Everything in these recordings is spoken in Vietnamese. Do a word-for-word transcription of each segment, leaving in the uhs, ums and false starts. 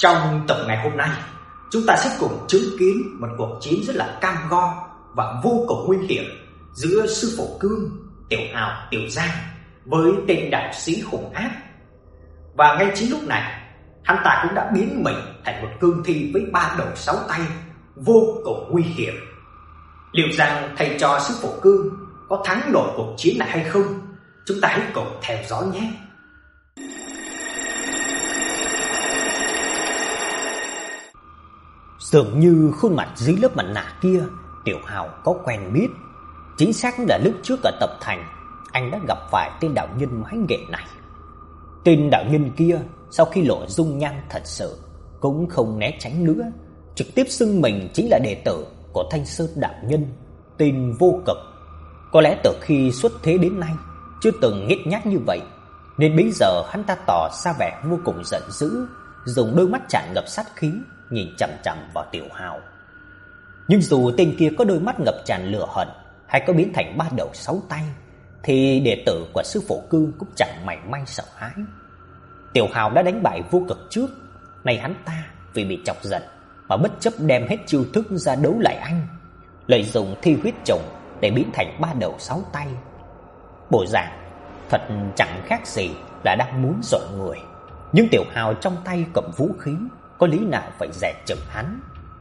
Trong tập ngày hôm nay, chúng ta sẽ cùng chứng kiến một cuộc chiến rất là cam go và vô cùng nguy hiểm giữa sư phụ Cương, Tiểu Hào, Tiểu Giang với tên đạo sĩ hung ác. Và ngay chính lúc này, hắn ta cũng đã biến mình thành một cương thi với ba đầu sáu tay, vô cùng nguy hiểm. Liệu rằng thầy trò sư phụ Cương có thắng nổi cuộc chiến này hay không? Chúng ta hãy cùng theo dõi nhé. Dường như khuôn mặt dưới lớp mặt nạ kia Tiểu Hào có quen biết. Chính xác là lúc trước ở tập thành, anh đã gặp phải tên đạo nhân mái nghệ này. Tên đạo nhân kia sau khi lộ dung nhan thật sự cũng không né tránh nữa, trực tiếp xưng mình chính là đệ tử của Thanh Sơn đạo nhân, tên Vô Cực. Có lẽ từ khi xuất thế đến nay chưa từng nhếch nhác như vậy, nên bây giờ hắn ta tỏ ra vẻ vô cùng giận dữ, dùng đôi mắt tràn ngập sát khí nhìn chằm chằm vào Tiểu Hào. Nhưng dù tên kia có đôi mắt ngập tràn lửa hận hay có biến thành ba đầu sáu tay, thì đệ tử của sư phụ Cương cũng chẳng mảy may sợ hãi. Tiểu Hào đã đánh bại Vô Cực trước, nay hắn ta vì bị chọc giận mà bất chấp đem hết chiêu thức ra đấu lại anh, lợi dụng thi huyết trùng để biến thành ba đầu sáu tay. Bộ dạng thật chẳng khác gì là đang muốn dọa người. Nhưng Tiểu Hào trong tay cầm vũ khí, có lý nào phải dè chừng hắn.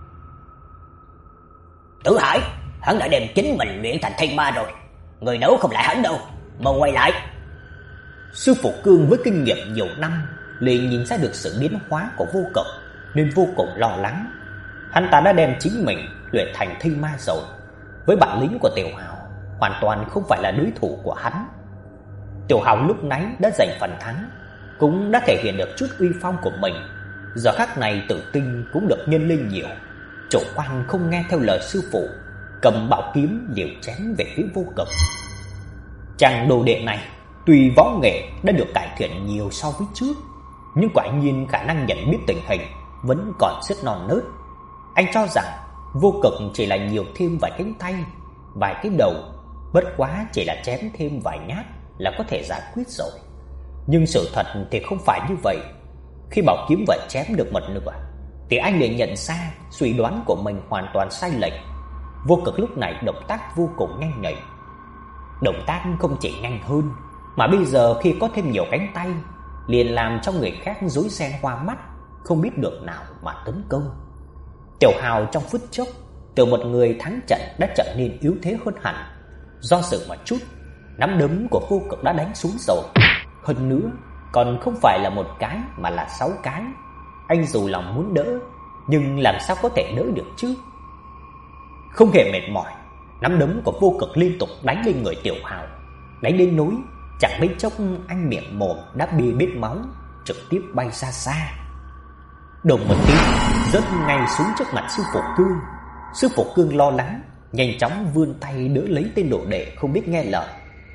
Tử Hải, hắn đã đem chính mình luyện thành thay ma rồi, người đấu không lại hắn đâu, mau quay lại. Sư phụ Cương với kinh nghiệm nhiều năm liền nhìn ra được sự biến hóa của Vô Cực, nên vô cùng lo lắng. Hắn ta đã đem chính mình luyện thành thay ma rồi, với bản lĩnh của Tiểu Hào hoàn toàn không phải là đối thủ của hắn. Tiểu Hào lúc nãy đã giành phần thắng, cũng đã thể hiện được chút uy phong của mình. Giờ khắc này tự tin cũng được nhân lên nhiều, chủ quan không nghe theo lời sư phụ, cầm bảo kiếm liều chém về phía Vô Cực. Chàng đồ đệ này tuy võ nghệ đã được cải thiện nhiều so với trước, nhưng quả nhiên khả năng nhận biết tình hình vẫn còn rất non nớt. Anh cho rằng Vô Cực chỉ là nhiều thêm vài cánh tay, vài cái đầu, bất quá chỉ là chém thêm vài nhát là có thể giải quyết rồi. Nhưng sự thật thì không phải như vậy. Khi bảo kiếm vừa chém được một nửa thì anh liền nhận ra suy đoán của mình hoàn toàn sai lệch. Vô Cực lúc này động tác vô cùng nhanh nhạy. Động tác không chỉ nhanh hơn, mà bây giờ khi có thêm nhiều cánh tay, liền làm cho người khác rối ren hoa mắt, không biết được nào mà tấn công. Tiểu Hào trong phút chốc từ một người thắng trận đã trở nên yếu thế hơn hẳn. Do dự một chút, nắm đấm của Vô Cực đã đánh xuống rồi. Hơn nữa còn không phải là một cái mà là sáu cái. Anh dù lòng muốn đỡ, nhưng làm sao có thể đỡ được chứ? Không hề mệt mỏi, nắm đấm của Vô Cực liên tục đánh lên người Tiểu Hào, đánh đến nỗi chẳng mấy chốc anh miệng mồm đã bê bết máu, trực tiếp bay xa xa. Đùng một tiếng, rớt ngay xuống trước mặt sư phụ Cương. Sư phụ Cương lo lắng, nhanh chóng vươn tay đỡ lấy tên đồ đệ không biết nghe lời.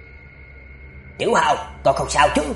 Tiểu Hào, con không sao chứ?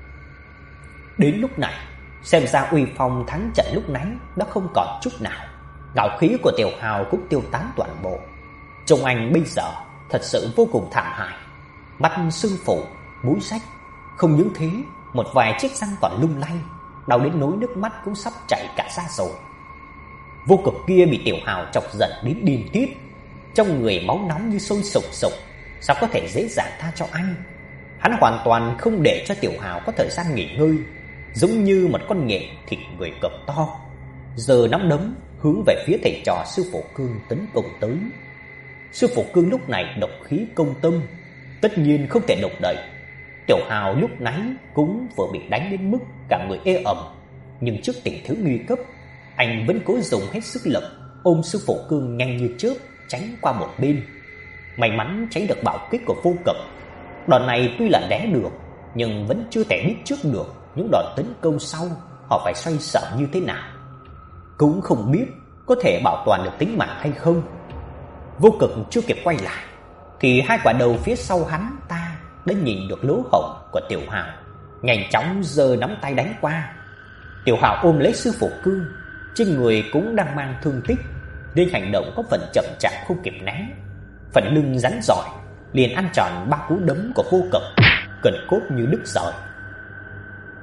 Đến lúc này, xem ra uy phong thắng trận lúc nãy đã không còn chút nào. Ngạo khí của Tiểu Hào cũng tiêu tán toàn bộ. Trông anh bây giờ thật sự vô cùng thảm hại, mắt sưng phù, mũi rách. Không những thế, một vài chiếc răng còn lung lay, đau đến nỗi nước mắt cũng sắp chảy cả ra rồi. Vô Cực kia bị Tiểu Hào chọc giận đến điên tiết, trong người máu nóng như sôi sục sục, sao có thể dễ dàng tha cho anh. Hắn hoàn toàn không để cho Tiểu Hào có thời gian nghỉ ngơi, giống như một con nhện thịt người cực to, giờ nắm đấm hướng về phía thầy trò sư phụ Cương tấn công tới. Sư phụ Cương lúc này độc khí công tâm, tất nhiên không thể động đậy. Tiểu Hào lúc nãy cũng vừa bị đánh đến mức cả người ê ẩm, nhưng trước tình thế nguy cấp, anh vẫn cố dùng hết sức lực ôm sư phụ Cương nhanh như chớp tránh qua một bên. May mắn tránh được bảo kích của Vô Cực. Đòn này tuy là né được, nhưng vẫn chưa thể biết trước được những đòn tấn công sau họ phải xoay sở như thế nào, cũng không biết có thể bảo toàn được tính mạng hay không. Vô Cực chưa kịp quay lại thì hai quả đầu phía sau hắn ta đã nhìn được lỗ hổng của Tiểu Hào, nhanh chóng giơ nắm tay đánh qua. Tiểu Hào ôm lấy sư phụ Cương, trên người cũng đang mang thương tích, nên hành động có phần chậm chạp không kịp né. Phần lưng rắn giỏi liền ăn tròn ba cú đấm của Vô Cực, cần cốt như đứt rời.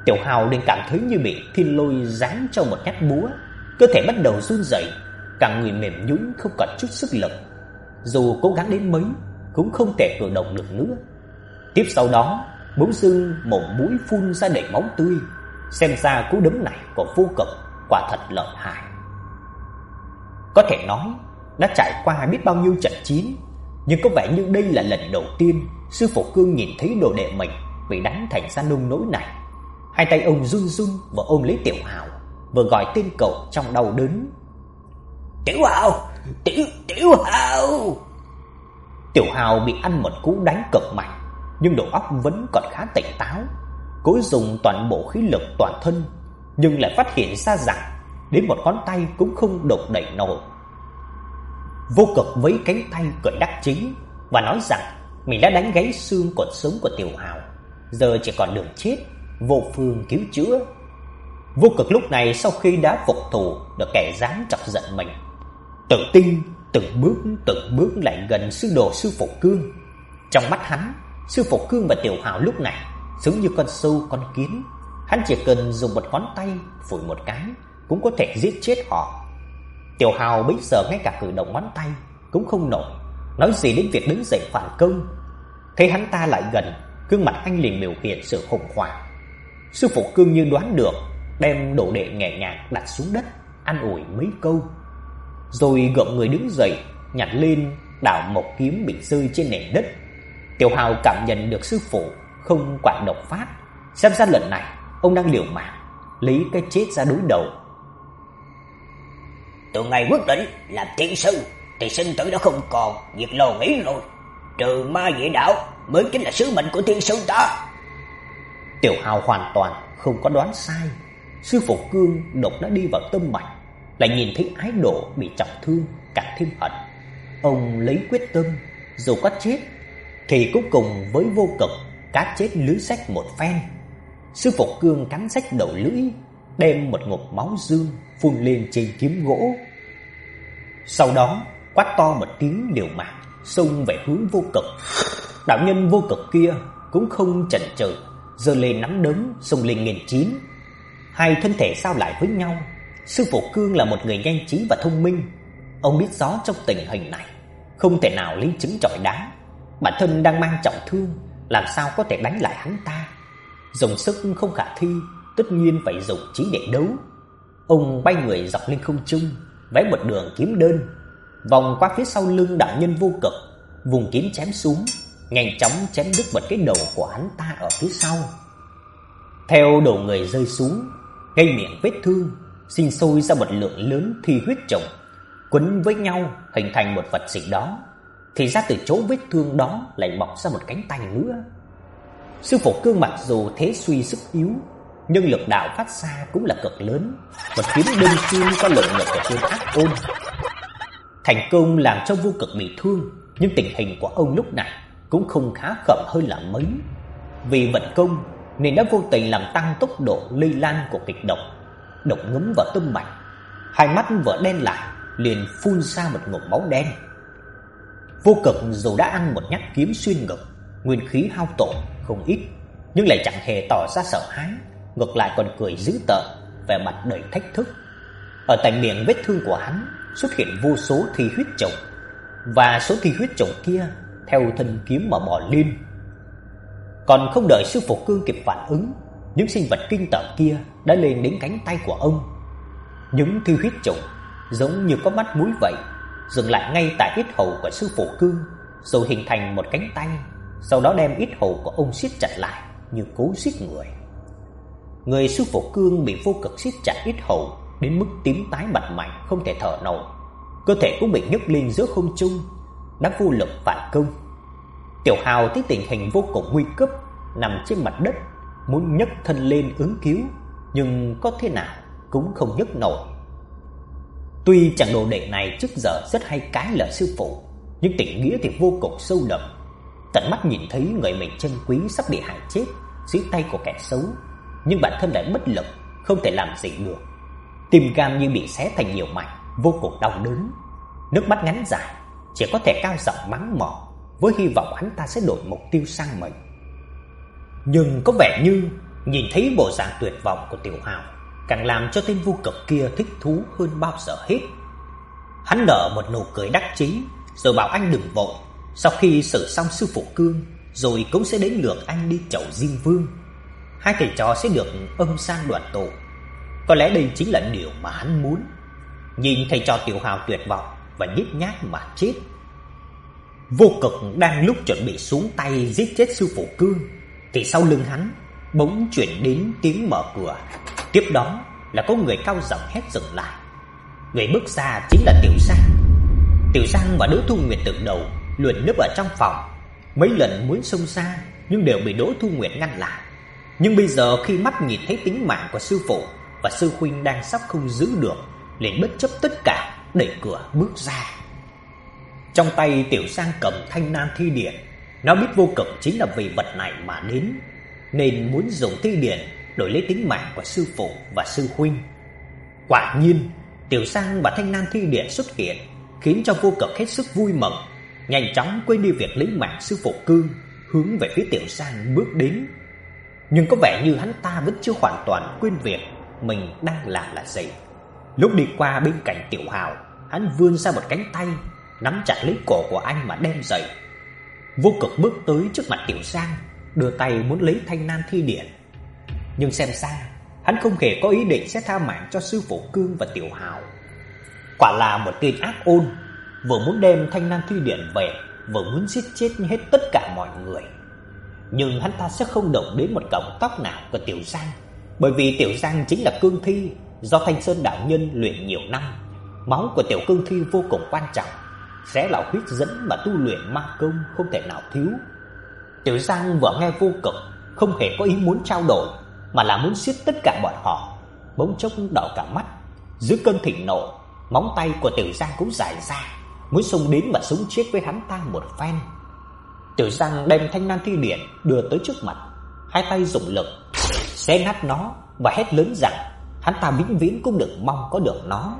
Tiểu Hào liền cảm thấy như bị thiên lôi giáng cho một nhát búa, cơ thể bắt đầu run rẩy, cả người mềm nhũn không còn chút sức lực. Dù cố gắng đến mấy cũng không thể cử động được nữa. Tiếp sau đó, bỗng dưng mồm mũi phun ra đầy máu tươi. Xem ra cú đấm này của Vô Cực quả thật lợi hại. Có thể nói đã trải qua biết bao nhiêu trận chiến, nhưng có vẻ như đây là lần đầu tiên sư phụ Cương nhìn thấy đồ đệ mình bị đánh thành ra nông nỗi này. Hai tay ông run run và ôm lấy Tiểu Hào, vừa gọi tên cậu trong đau đớn. Tiểu Hào, Tiểu Tiểu Hào. Tiểu Hào bị ăn một cú đánh cực mạnh, nhưng đầu óc vẫn còn khá tỉnh táo. Cố dùng toàn bộ khí lực toàn thân, nhưng lại phát hiện ra rằng đến một ngón tay cũng không động đậy nổi. Vô Cực với cánh tay cười đắc chí và nói rằng mình đã đánh gãy xương cột sống của Tiểu Hào, giờ chỉ còn đường chết, vô phương cứu chữa. Vô Cực lúc này sau khi đã phục thù được kẻ dám chọc giận mình, tự tin từng bước từng bước lại gần sư đồ sư phụ Cương. Trong mắt hắn, sư phụ Cương và Tiểu Hào lúc này giống như con sâu con kiến, hắn chỉ cần dùng một ngón tay phủi một cái cũng có thể giết chết họ. Tiểu Hào bây giờ ngay cả cử động ngón tay cũng không nổi, nói gì đến việc đứng dậy phản công. Thấy hắn ta lại gần, gương mặt anh liền biểu hiện sự khủng hoảng. Sư phụ Cương như đoán được, đem đồ đệ nhẹ nhàng đặt xuống đất, an ủi mấy câu, rồi gượng người đứng dậy, nhặt lên đảo mộc kiếm bị rơi trên nền đất. Tiểu Hào cảm nhận được sư phụ không quản độc phát, xem ra lần này ông đang liều mạng lấy cái chết ra đối đầu. Từ ngày quyết định làm thiên sư thì sinh tử đã không còn việc lo nghĩ rồi, trừ ma vệ đạo mới chính là sứ mệnh của thiên sư ta. Tiểu Hào hoàn toàn không có đoán sai. Sư phụ Cương độc đã đi vào tâm mạch, lại nhìn thấy ái đồ bị trọng thương, càng thêm hận. Ông lấy quyết tâm, dù có chết thì cũng cùng với Vô Cực cá chết lưới sách một phen. Sư phụ Cương cắn rách đầu lưỡi, đem một ngụm máu dương phun lên trên kiếm gỗ. Sau đó quát to một tiếng liều mạng, xông về hướng Vô Cực. Đạo nhân Vô Cực kia cũng không chần chừ, giơ lên nắm đấm xông lên nghênh chiến. Hai thân thể sao lại với nhau. Sư phụ Cương là một người nhanh trí và thông minh. Ông biết rõ trong tình hình này không thể nào lấy trứng chọi đá. Bản thân đang mang trọng thương, làm sao có thể đánh lại hắn ta. Dùng sức không khả thi, tất nhiên phải dùng trí để đấu. Ông bay người dọc lên không trung, vẽ một đường kiếm đơn, vòng qua phía sau lưng đạo nhân Vô Cực, vùng kiếm chém xuống, nhanh chóng chém đứt một cái đầu của hắn ta ở phía sau. Theo đầu người rơi xuống, ngay miệng vết thương sinh sôi ra một lượng lớn thi huyết trùng, quấn với nhau hình thành một vật gì đó. Thì ra từ chỗ vết thương đó lại mọc ra một cánh tay nữa. Sư phụ Cương mặc dù thế suy sức yếu, nhưng lực đạo phát ra cũng là cực lớn. Một kiếm đơn kim có lực lượng của Thiên Ác Ôn, thành công làm cho Vô Cực bị thương, nhưng tình hình của ông lúc này cũng không khá khẩm hơn là mấy. Vì vận công nên đã vô tình làm tăng tốc độ lây lan của kịch độc. Độc ngấm vào tâm mạch, hai mắt vỡ đen lại, liền phun ra một ngụm máu đen. Vô Cực dù đã ăn một nhát kiếm xuyên ngực, nguyên khí hao tổn không ít, nhưng lại chẳng hề tỏ ra sợ hãi, ngược lại còn cười dữ tợn, vẻ mặt đầy thách thức. Ở tại miệng vết thương của hắn xuất hiện vô số thi huyết trùng, và số thi huyết trùng kia theo thân kiếm mà bò lên. Còn không đợi sư phụ Cương kịp phản ứng, những sinh vật kinh tởm kia đã lên đến cánh tay của ông. Những thi huyết trùng giống như có mắt mũi vậy, dừng lại ngay tại yết hầu của sư phụ Cương, rồi hình thành một cánh tay, sau đó đem yết hầu của ông siết chặt lại như cố giết người. Người sư phụ Cương bị Vô Cực siết chặt yết hầu đến mức tím tái mặt mày, không thể thở nổi, cơ thể cũng bị nhấc lên giữa không trung, đã vô lực phản công. Tiểu Hào thấy tình hình vô cùng nguy cấp, nằm trên mặt đất, muốn nhấc thân lên ứng cứu, nhưng có thế nào cũng không nhấc nổi. Tuy chàng đồ đệ này trước giờ rất hay cãi lời sư phụ, nhưng tình nghĩa thì vô cùng sâu đậm. Tận mắt nhìn thấy người mình trân quý sắp bị hại chết dưới tay của kẻ xấu, nhưng bản thân lại bất lực, không thể làm gì được. Tim gan như bị xé thành nhiều mảnh, vô cùng đau đớn. Nước mắt ngắn dài, chỉ có thể cao giọng mắng mỏ, với hy vọng hắn ta sẽ đổi mục tiêu sang mình. Nhưng có vẻ như Nhìn thấy bộ dạng tuyệt vọng của Tiểu Hào, càng làm cho tên vô cực kia thích thú hơn bao giờ hết. Hắn nở một nụ cười đắc chí, rồi bảo anh đừng vội, sau khi xử xong sư phụ Cương, rồi cũng sẽ đến lượt anh đi chầu Diêm Vương. Hai thầy trò sẽ được âm san đoạn tụ. Có lẽ đây chính là điều mà hắn muốn. Nhìn thầy trò Tiểu Hào tuyệt vọng và nhếch nhác mà chết. Vô cực đang lúc chuẩn bị xuống tay giết chết sư phụ Cương, thì sau lưng hắn bỗng chuyển đến tiếng mở cửa. Tiếp đó là có người cao giọng hét dừng lại. Người bước ra chính là Tiểu Giang. Tiểu Giang và Đỗ Thu Nguyệt từ đầu luồn núp ở trong phòng, mấy lần muốn xông ra nhưng đều bị Đỗ Thu Nguyệt ngăn lại. Nhưng bây giờ khi mắt nhìn thấy tính mạng của sư phụ và sư huynh đang sắp không giữ được, liền bất chấp tất cả đẩy cửa bước ra. Trong tay Tiểu Giang cầm thanh nan thi điển. Nó biết vô cực chính là vì vật này mà đến, nên muốn dùng thi điển đổi lấy tính mạng của sư phụ và sư huynh. Quả nhiên, Tiểu Giang và thanh nan thi điển xuất hiện, khiến cho vô cực hết sức vui mừng, nhanh chóng quên đi việc lấy mạng sư phụ Cương, hướng về phía Tiểu Giang bước đến. Nhưng có vẻ như hắn ta vẫn chưa hoàn toàn quên việc mình đang làm là gì. Lúc đi qua bên cạnh Tiểu Hào, hắn vươn ra một cánh tay, nắm chặt lấy cổ của anh mà đem dậy. Vô cực bước tới trước mặt Tiểu Giang, đưa tay muốn lấy thanh nan thi điển. Nhưng xem ra hắn không hề có ý định sẽ tha mạng cho sư phụ Cương và Tiểu Hào. Quả là một tên ác ôn, vừa muốn đem thanh nan thi điển về, vừa muốn giết chết hết tất cả mọi người. Nhưng hắn ta sẽ không động đến một cọng tóc nào của Tiểu Giang, bởi vì Tiểu Giang chính là cương thi do Thanh Sơn đạo nhân luyện nhiều năm. Máu của tiểu cương thi vô cùng quan trọng, sẽ là huyết dẫn mà tu luyện ma công không thể nào thiếu. Tiểu Giang vừa nghe vô cực không hề có ý muốn trao đổi, mà là muốn giết tất cả bọn họ, bỗng chốc đỏ cả mắt. Dưới cơn thịnh nộ, móng tay của Tiểu Giang cũng dài ra, muốn xông đến và sống chết với hắn ta một phen. Tiểu Giang đem thanh nan thi điển đưa tới trước mặt, hai tay dùng lực xé nát nó và hét lớn rằng hắn ta vĩnh viễn cũng đừng mong có được nó.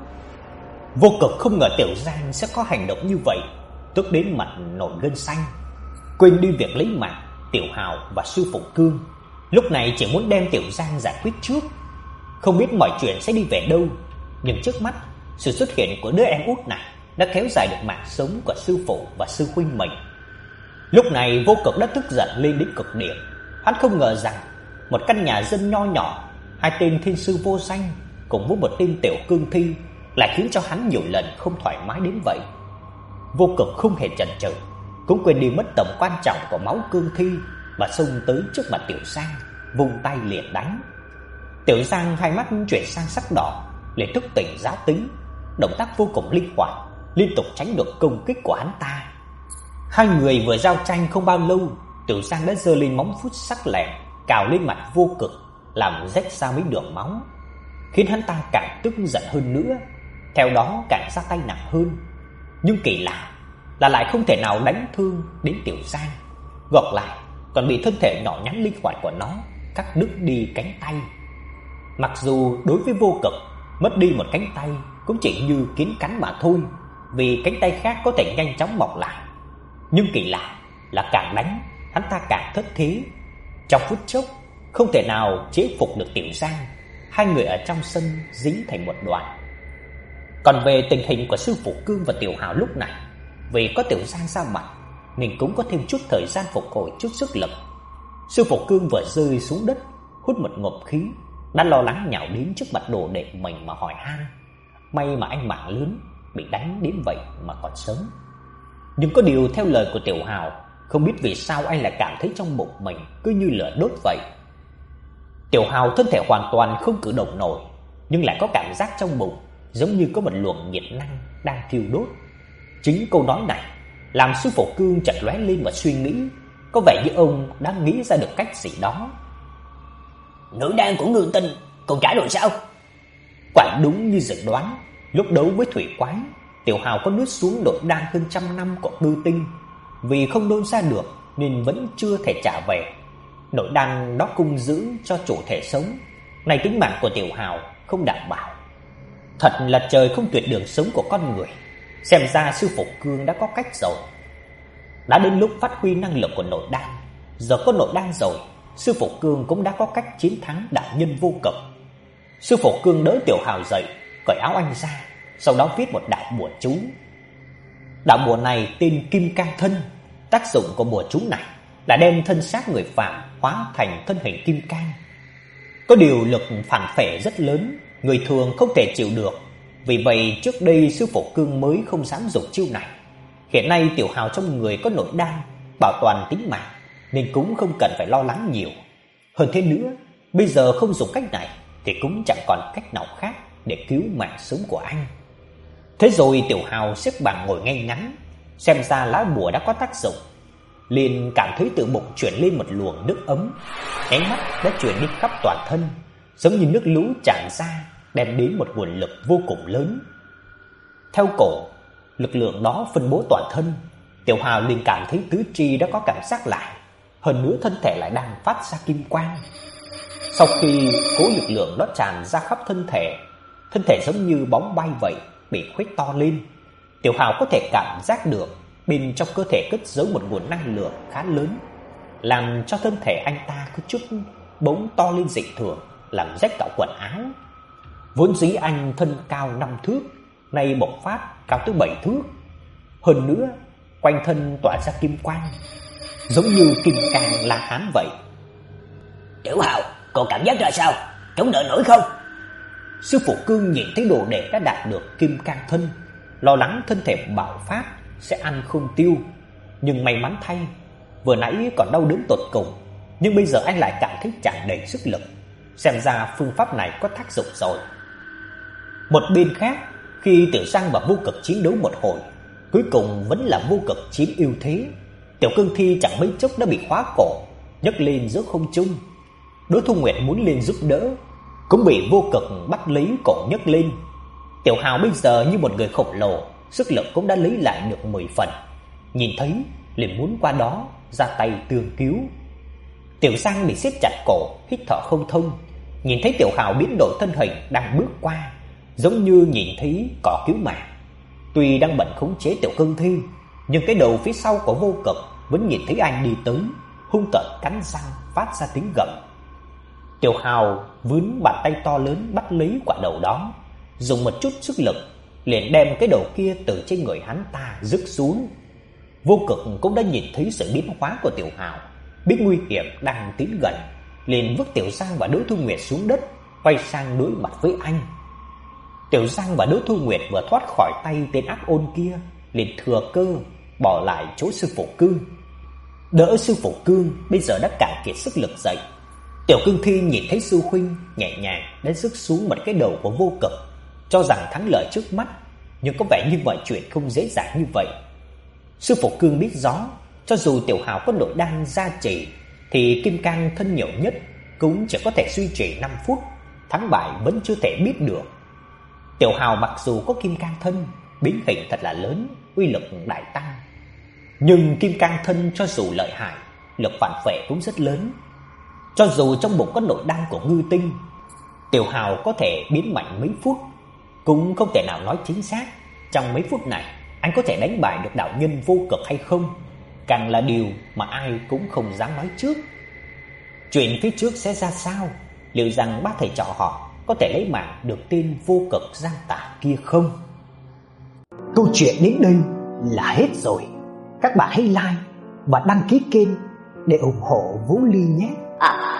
Vô cực không ngờ Tiểu Giang sẽ có hành động như vậy, tức đến mặt nổi gân xanh, quên đi việc lấy mạng Tiểu Hào và sư phụ Cương. Lúc này chỉ muốn đem Tiểu Giang giải quyết trước, không biết mọi chuyện sẽ đi về đâu. Nhưng trước mắt, sự xuất hiện của đứa em út này đã kéo dài được mạng sống của sư phụ và sư huynh mình. Lúc này Vô Cực đã tức giận lên đến cực điểm. Hắn không ngờ rằng một căn nhà dân nho nhỏ, hai tên thiên sư vô danh cùng với một tên tiểu cương thi lại khiến cho hắn nhiều lần không thoải mái đến vậy. Vô Cực không hề chần chừ, cũng quên đi mất tầm quan trọng của máu cương thi, mà xông tới trước mặt Tiểu Giang, vung tay liền đánh. Tiểu Giang hai mắt chuyển sang sắc đỏ, liền thức tỉnh giáo tính, động tác vô cùng linh hoạt, liên tục tránh được công kích của hắn ta. Hai người vừa giao tranh không bao lâu, Tiểu Giang đã giơ lên móng vuốt sắc lẹm cào lên mặt Vô Cực, làm rách ra mấy đường máu, khiến hắn ta càng tức giận hơn nữa, theo đó càng ra tay nặng hơn. Nhưng kỳ lạ là lại không thể nào đánh thương đến Tiểu Giang, ngược lại còn bị thân thể nhỏ nhắn linh hoạt của nó cắt đứt đi cánh tay. Mặc dù đối với Vô Cực, mất đi một cánh tay cũng chỉ như kiến cắn mà thôi, vì cánh tay khác có thể nhanh chóng mọc lại. Nhưng kỳ lạ là càng đánh, hắn ta càng thất thế. Trong phút chốc không thể nào chế phục được Tiểu Giang, hai người ở trong sân dính thành một đoàn. Còn về tình hình của sư phụ Cương và Tiểu Hào lúc này, vì có Tiểu Giang ra mặt nên cũng có thêm chút thời gian phục hồi chút sức lực. Sư phụ Cương vừa rơi xuống đất, hút một ngụm khí, đã lo lắng nhào đến trước mặt đồ đệ mình mà hỏi han. May mà anh mạng lớn, bị đánh đến vậy mà còn sống. Nhưng có điều theo lời của Tiểu Hào, không biết vì sao anh lại cảm thấy trong bụng mình cứ như lửa đốt vậy. Tiểu Hào thân thể hoàn toàn không cử động nổi, nhưng lại có cảm giác trong bụng giống như có một luồng nhiệt năng đang thiêu đốt. Chính câu nói này làm sư phụ Cương chợt lóe lên một suy nghĩ, có vẻ như ông đã nghĩ ra được cách gì đó. Nữ đan của Ngư Tinh còn trả rồi sao? Quả đúng như dự đoán, lúc đấu với thủy quái, Tiểu Hào có nuốt xuống nội đan hơn trăm năm của Ngư Tinh, vì không đôn ra được nên vẫn chưa thể trả về. Nội đan đó cung giữ cho chủ thể sống, này tính mạng của Tiểu Hào không đảm bảo. Thật là trời không tuyệt đường sống của con người. Xem ra sư phụ Cương đã có cách rồi. Đã đến lúc phát huy năng lực của nội đan. Giờ có nội đan rồi, Sư phụ Cương cũng đã có cách chiến thắng đạo nhân vô cực. Sư phụ Cương đỡ Tiểu Hào dậy, cởi áo anh ra, sau đó viết một đạo bùa chú. Đạo bùa này tên Kim Cang Thân. Tác dụng của bùa chú này là đem thân xác người phạm hóa thành thân hình kim cang. Có điều lực phản phệ rất lớn, người thường không thể chịu được. Vì vậy trước đây sư phụ Cương mới không dám dùng chiêu này. Hiện nay Tiểu Hào trong người có nội đan bảo toàn tính mạng, nên cũng không cần phải lo lắng nhiều. Hơn thế nữa, bây giờ không dùng cách này thì cũng chẳng còn cách nào khác để cứu mạng sống của anh. Thế rồi Tiểu Hào xếp bằng ngồi ngay ngắn, xem ra lá bùa đã có tác dụng. Liền cảm thấy từ bụng chuyển lên một luồng nước ấm, nháy mắt đã chuyển đi khắp toàn thân, giống như nước lũ tràn ra, đem đến một nguồn lực vô cùng lớn. Theo cổ, lực lượng đó phân bố toàn thân. Tiểu Hào liền cảm thấy tứ chi đã có cảm giác lại, hơn nữa thân thể lại đang phát ra kim quang. Sau khi cố lực lượng đó tràn ra khắp thân thể, thân thể giống như bóng bay vậy, bị khuếch to lên. Tiểu Hào có thể cảm giác được bên trong cơ thể cất giấu một nguồn năng lượng khá lớn, làm cho thân thể anh ta cứ chút bỗng to lên dị thường, làm rách cả quần áo. Vốn dĩ anh thân cao năm thước, nay bộc phát cao tới bảy thước. Hơn nữa, quanh thân tỏa ra kim quang, giống như kim cang La Hán vậy. Tiểu Hào, cậu cảm giác ra sao? Chống đỡ nổi không? Sư phụ Cương nhìn thấy đồ đệ đã đạt được kim cang thân, lo lắng thân thể bạo phát sẽ ăn không tiêu. Nhưng may mắn thay, vừa nãy còn đau đớn tột cùng, nhưng bây giờ anh lại cảm thấy tràn đầy sức lực. Xem ra phương pháp này có tác dụng rồi. Một bên khác, khi Tiểu Giang và Vô Cực chiến đấu một hồi, cuối cùng vẫn là Vô Cực chiếm ưu thế. Tiểu Cương Thi chẳng mấy chốc đã bị khóa cổ, nhấc lên giữa không trung. Đỗ Thu Nguyệt muốn lên giúp đỡ, cũng bị Vô Cực bắt lấy cổ nhấc lên. Tiểu Hào bây giờ như một người khổng lồ, sức lực cũng đã lấy lại được mười phần. Nhìn thấy liền muốn qua đó ra tay tương cứu. Tiểu Giang bị siết chặt cổ, hít thở không thông. Nhìn thấy Tiểu Hào biến đổi thân hình đang bước qua, giống như nhìn thấy cỏ cứu mạng. Tuy đang bận khống chế Tiểu Cương Thi, nhưng cái đầu phía sau của Vô Cực vẫn nhìn thấy anh đi tới, hung tợn cắn răng phát ra tiếng gầm. Tiểu Hào vươn bàn tay to lớn bắt lấy quả đầu đó, dùng một chút sức lực liền đem cái đầu kia từ trên người hắn ta rứt xuống. Vô Cực cũng đã nhìn thấy sự biến hóa của Tiểu Hào, biết nguy hiểm đang tiến gần, liền vứt Tiểu Giang và Đỗ Thu Nguyệt xuống đất, quay sang đối mặt với anh. Tiểu Giang và Đỗ Thu Nguyệt vừa thoát khỏi tay tên ác ôn kia, liền thừa cơ bỏ lại chỗ sư phụ Cương. Đỡ sư phụ Cương bây giờ đã cạn kiệt sức lực dậy. Tiểu Cương Thi nhìn thấy sư huynh nhẹ nhàng đã rứt xuống một cái đầu của Vô Cực, cho rằng thắng lợi trước mắt, nhưng có vẻ như mọi chuyện không dễ dàng như vậy. Sư phụ Cương biết rõ, cho dù Tiểu Hào có nội đan gia trì thì kim cang thân nhiều nhất cũng chỉ có thể duy trì năm phút, thắng bại vẫn chưa thể biết được. Tiểu Hào mặc dù có kim cang thân, biến hình thật là lớn, uy lực đại tăng, nhưng kim cang thân cho dù lợi hại, lực phản phệ cũng rất lớn. Cho dù trong bụng có nội đan của ngư tinh, Tiểu Hào có thể biến mạnh mấy phút, cũng không thể nào nói chính xác trong mấy phút này anh có thể đánh bại được đạo nhân Vô Cực hay không, càng là điều mà ai cũng không dám nói trước. Chuyện phía trước sẽ ra sao, liệu rằng ba thầy trò họ có thể lấy mạng được tên Vô Cực gian tà kia không? Câu chuyện đến đây là hết rồi. Các bạn hãy like và đăng ký kênh để ủng hộ Vũ Ly nhé. À.